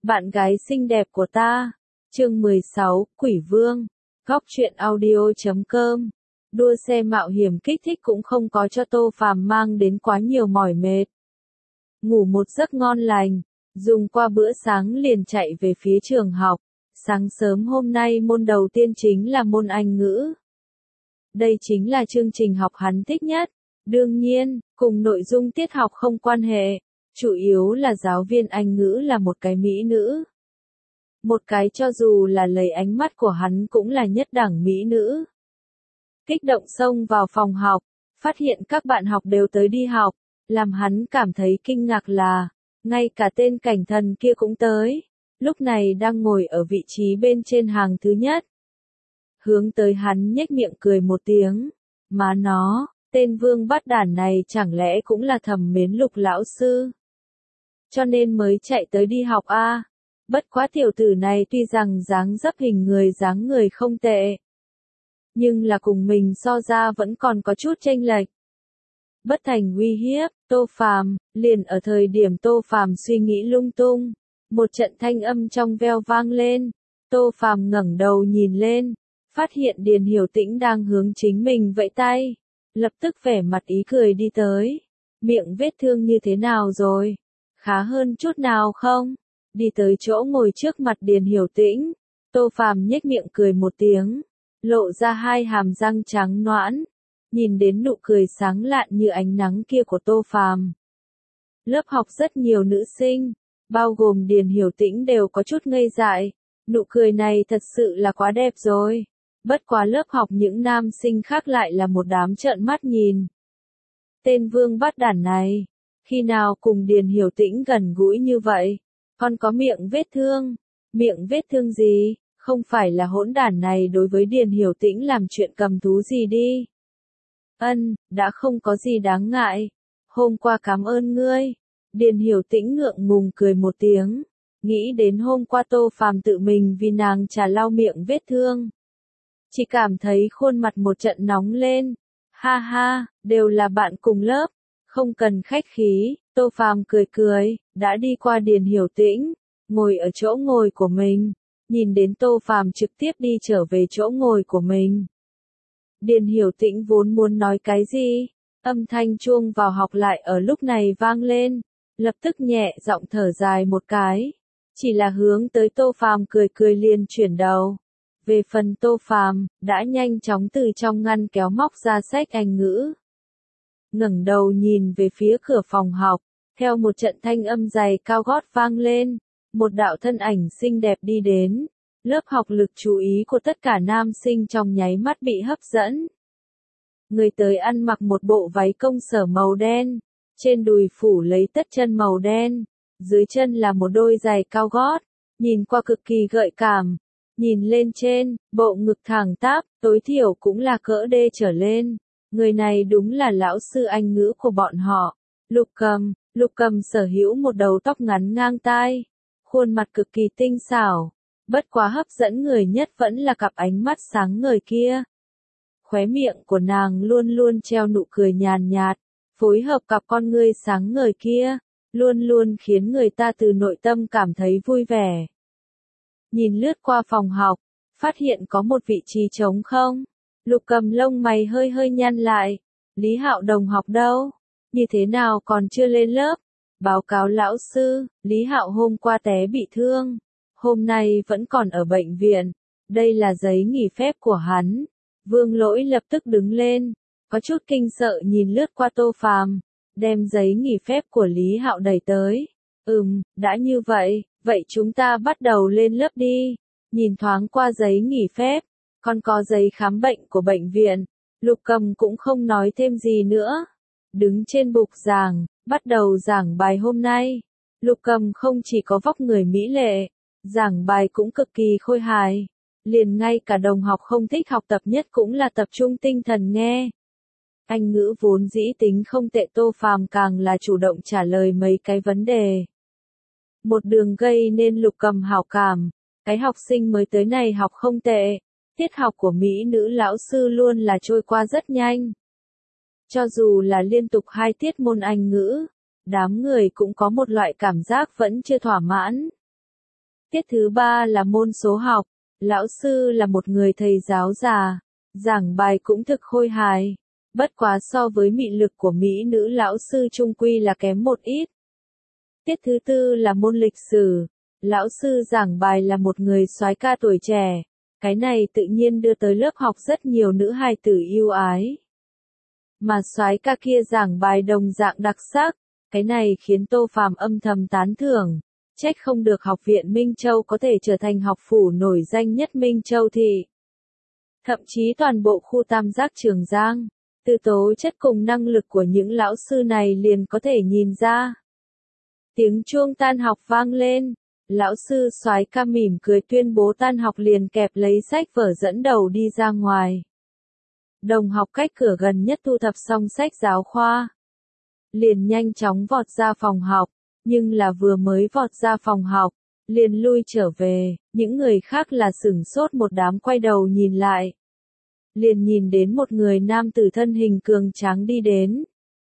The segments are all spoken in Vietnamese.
Bạn gái xinh đẹp của ta. Chương 16, Quỷ Vương. Góc truyện audio.com. Đua xe mạo hiểm kích thích cũng không có cho Tô Phàm mang đến quá nhiều mỏi mệt. Ngủ một giấc ngon lành, dùng qua bữa sáng liền chạy về phía trường học. Sáng sớm hôm nay môn đầu tiên chính là môn Anh ngữ. Đây chính là chương trình học hắn thích nhất. Đương nhiên, cùng nội dung tiết học không quan hệ, chủ yếu là giáo viên Anh ngữ là một cái mỹ nữ. Một cái cho dù là lấy ánh mắt của hắn cũng là nhất đẳng mỹ nữ. Kích động xông vào phòng học, phát hiện các bạn học đều tới đi học, làm hắn cảm thấy kinh ngạc là, ngay cả tên cảnh thần kia cũng tới, lúc này đang ngồi ở vị trí bên trên hàng thứ nhất. Hướng tới hắn nhếch miệng cười một tiếng, má nó, tên vương bát đản này chẳng lẽ cũng là thầm mến Lục lão sư, cho nên mới chạy tới đi học a. Bất quá tiểu tử này tuy rằng dáng dấp hình người dáng người không tệ, nhưng là cùng mình so ra vẫn còn có chút chênh lệch. Bất thành uy hiếp, Tô Phàm, liền ở thời điểm Tô Phàm suy nghĩ lung tung, một trận thanh âm trong veo vang lên. Tô Phàm ngẩng đầu nhìn lên, phát hiện Điền Hiểu Tĩnh đang hướng chính mình vẫy tay, lập tức vẻ mặt ý cười đi tới. Miệng vết thương như thế nào rồi? Khá hơn chút nào không? Đi tới chỗ ngồi trước mặt Điền Hiểu Tĩnh, Tô Phàm nhếch miệng cười một tiếng, lộ ra hai hàm răng trắng nõn, nhìn đến nụ cười sáng lạn như ánh nắng kia của Tô Phàm. Lớp học rất nhiều nữ sinh, bao gồm Điền Hiểu Tĩnh đều có chút ngây dại, nụ cười này thật sự là quá đẹp rồi. Bất quá lớp học những nam sinh khác lại là một đám trợn mắt nhìn. Tên vương bát đản này, khi nào cùng Điền Hiểu Tĩnh gần gũi như vậy? Còn có miệng vết thương. Miệng vết thương gì? Không phải là hỗn đản này đối với Điền Hiểu Tĩnh làm chuyện cầm thú gì đi. Đã không có gì đáng ngại. Hôm qua cảm ơn ngươi. Điền Hiểu Tĩnh ngượng ngùng cười một tiếng. Nghĩ đến hôm qua Tô Phàm tự mình vì nàng trà lau miệng vết thương. Chỉ cảm thấy khuôn mặt một trận nóng lên. Ha ha, đều là bạn cùng lớp. Không cần khách khí, Tô Phàm cười cười, đã đi qua Điền Hiểu Tĩnh, ngồi ở chỗ ngồi của mình, nhìn đến Tô Phàm trực tiếp đi trở về chỗ ngồi của mình. Điền Hiểu Tĩnh vốn muốn nói cái gì, âm thanh chuông vào học lại ở lúc này vang lên, lập tức nhẹ giọng thở dài một cái, chỉ là hướng tới Tô Phàm cười cười liền chuyển đầu. Về phần Tô Phàm, đã nhanh chóng từ trong ngăn kéo móc ra sách Anh ngữ. Ngẩng đầu nhìn về phía cửa phòng học, theo một trận thanh âm dày cao gót vang lên, một đạo thân ảnh xinh đẹp đi đến, lớp học lực chú ý của tất cả nam sinh trong nháy mắt bị hấp dẫn. Người tới ăn mặc một bộ váy công sở màu đen, trên đùi phủ lấy tất chân màu đen, dưới chân là một đôi giày cao gót, nhìn qua cực kỳ gợi cảm, nhìn lên trên, bộ ngực thẳng tắp, tối thiểu cũng là cỡ D trở lên. Người này đúng là lão sư Anh ngữ của bọn họ, Lục Cầm. Lục Cầm sở hữu một đầu tóc ngắn ngang tai, khuôn mặt cực kỳ tinh xảo, bất quá hấp dẫn người nhất vẫn là cặp ánh mắt sáng ngời kia. Khóe miệng của nàng luôn luôn treo nụ cười nhàn nhạt, phối hợp cặp con ngươi sáng ngời kia, luôn luôn khiến người ta từ nội tâm cảm thấy vui vẻ. Nhìn lướt qua phòng học, phát hiện có một vị trí trống không. Lục Cầm lông mày hơi hơi nhăn lại. Lý Hạo đồng học đâu? Như thế nào còn chưa lên lớp? Báo cáo lão sư, Lý Hạo hôm qua té bị thương. Hôm nay vẫn còn ở bệnh viện. Đây là giấy nghỉ phép của hắn. Vương Lỗi lập tức đứng lên. Có chút kinh sợ nhìn lướt qua Tô Phàm, đem giấy nghỉ phép của Lý Hạo đẩy tới. Đã như vậy, vậy chúng ta bắt đầu lên lớp đi. Nhìn thoáng qua giấy nghỉ phép. Còn có giấy khám bệnh của bệnh viện, Lục Cầm cũng không nói thêm gì nữa. Đứng trên bục giảng, bắt đầu giảng bài hôm nay. Lục Cầm không chỉ có vóc người mỹ lệ, giảng bài cũng cực kỳ khôi hài. Liền ngay cả đồng học không thích học tập nhất cũng là tập trung tinh thần nghe. Anh ngữ vốn dĩ tính không tệ, Tô Phàm càng là chủ động trả lời mấy cái vấn đề. Một đường gây nên Lục Cầm hảo cảm, cái học sinh mới tới này học không tệ. Tiết học của mỹ nữ lão sư luôn là trôi qua rất nhanh. Cho dù là liên tục 2 tiết môn Anh ngữ, đám người cũng có một loại cảm giác vẫn chưa thỏa mãn. Tiết thứ 3 là môn số học, lão sư là một người thầy giáo già, giảng bài cũng thực khôi hài. Bất quá so với mị lực của mỹ nữ lão sư trung quy là kém một ít. Tiết thứ 4 là môn lịch sử, lão sư giảng bài là một người soái ca tuổi trẻ, cái này tự nhiên đưa tới lớp học rất nhiều nữ hài tử yêu ái. Mà soái ca kia giảng bài đồng dạng đặc sắc, cái này khiến Tô Phàm âm thầm tán thưởng, trách không được học viện Minh Châu có thể trở thành học phủ nổi danh nhất Minh Châu thị. Thậm chí toàn bộ khu tam giác Trường Giang, từ tố chất cùng năng lực của những lão sư này liền có thể nhìn ra. Tiếng chuông tan học vang lên, lão sư soái ca mỉm cười tuyên bố tan học liền kẹp lấy sách vở dẫn đầu đi ra ngoài. Đồng học cách cửa gần nhất thu thập xong sách giáo khoa, liền nhanh chóng vọt ra phòng học, nhưng là vừa mới vọt ra phòng học, liền lui trở về, những người khác là sửng sốt một đám quay đầu nhìn lại. Liền nhìn đến một người nam tử thân hình cường tráng đi đến.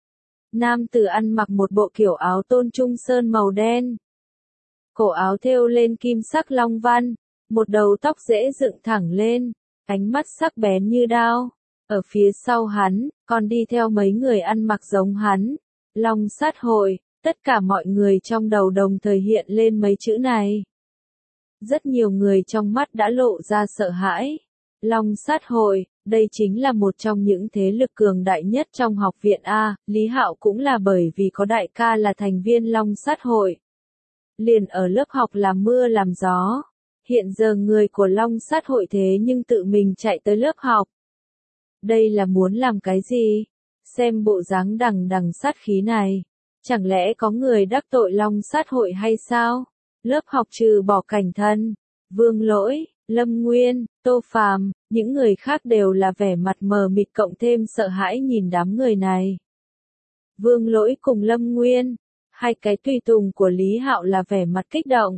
Nam tử ăn mặc một bộ kiểu áo tôn trung sơn màu đen. Cổ áo thêu lên kim sắc long văn, một đầu tóc dễ dựng thẳng lên, ánh mắt sắc bén như đao. Ở phía sau hắn, còn đi theo mấy người ăn mặc giống hắn. Long sát hội, tất cả mọi người trong đầu đồng thời hiện lên mấy chữ này. Rất nhiều người trong mắt đã lộ ra sợ hãi. Long sát hội, đây chính là một trong những thế lực cường đại nhất trong học viện A, Lý Hạo cũng là bởi vì có đại ca là thành viên Long sát hội. Liền ở lớp học làm mưa làm gió. Hiện giờ người của Long sát hội thế nhưng tự mình chạy tới lớp học. Đây là muốn làm cái gì? Xem bộ dáng đằng đằng sát khí này. Chẳng lẽ có người đắc tội Long sát hội hay sao? Lớp học trừ bỏ Cảnh Thân, Vương Lỗi, Lâm Nguyên, Tô Phàm, những người khác đều là vẻ mặt mờ mịt cộng thêm sợ hãi nhìn đám người này. Vương Lỗi cùng Lâm Nguyên, hai cái tùy tùng của Lý Hạo là vẻ mặt kích động.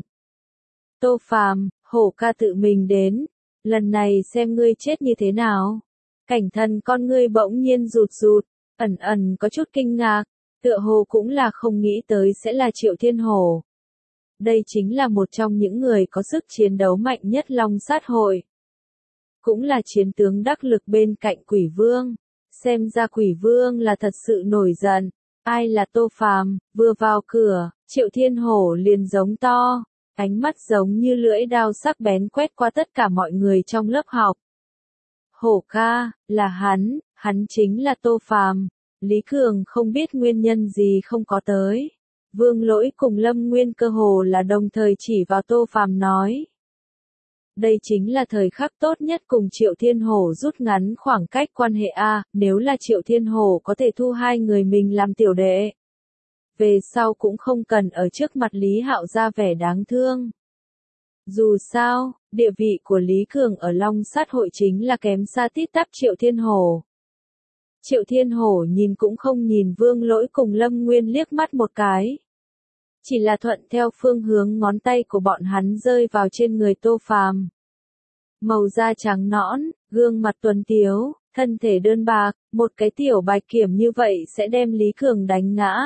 Tô Phàm, Hổ ca tự mình đến, lần này xem ngươi chết như thế nào. Cảnh Thân con ngươi bỗng nhiên rụt rụt, ẩn ẩn có chút kinh ngạc, tựa hồ cũng là không nghĩ tới sẽ là Triệu Thiên Hổ. Đây chính là một trong những người có sức chiến đấu mạnh nhất Long sát hội. Cũng là chiến tướng đắc lực bên cạnh Quỷ Vương. Xem ra Quỷ Vương là thật sự nổi giận. Ai là Tô Phàm? Vừa vào cửa, Triệu Thiên Hổ liền giống to. Ánh mắt giống như lưỡi đao sắc bén quét qua tất cả mọi người trong lớp học. Hổ ca, là hắn chính là Tô Phàm. Lý Cường không biết nguyên nhân gì không có tới. Vương Lỗi cùng Lâm Nguyên cơ hồ là đồng thời chỉ vào Tô Phàm nói. Đây chính là thời khắc tốt nhất cùng Triệu Thiên Hổ rút ngắn khoảng cách quan hệ A, nếu là Triệu Thiên Hổ có thể thu hai người mình làm tiểu đệ. Về sau cũng không cần ở trước mặt Lý Hạo ra vẻ đáng thương. Dù sao, địa vị của Lý Cường ở Long sát hội chính là kém xa tít tắp Triệu Thiên Hổ. Triệu Thiên Hổ nhìn cũng không nhìn Vương Lỗi cùng Lâm Nguyên liếc mắt một cái. Chỉ là thuận theo phương hướng ngón tay của bọn hắn rơi vào trên người Tô Phàm. Màu da trắng nõn, gương mặt tuấn tiếu, thân thể đơn bạc, một cái tiểu bạch kiểm như vậy sẽ đem Lý Cường đánh ngã.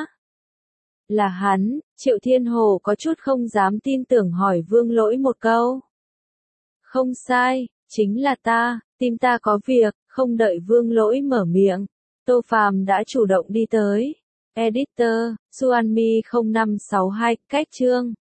Là hắn, Triệu Thiên Hổ có chút không dám tin tưởng hỏi Vương Lỗi một câu. Không sai, chính là ta, tim ta có việc, không đợi Vương Lỗi mở miệng. Tô Phàm đã chủ động đi tới. Editor, Xuanmi 0562, cách chương.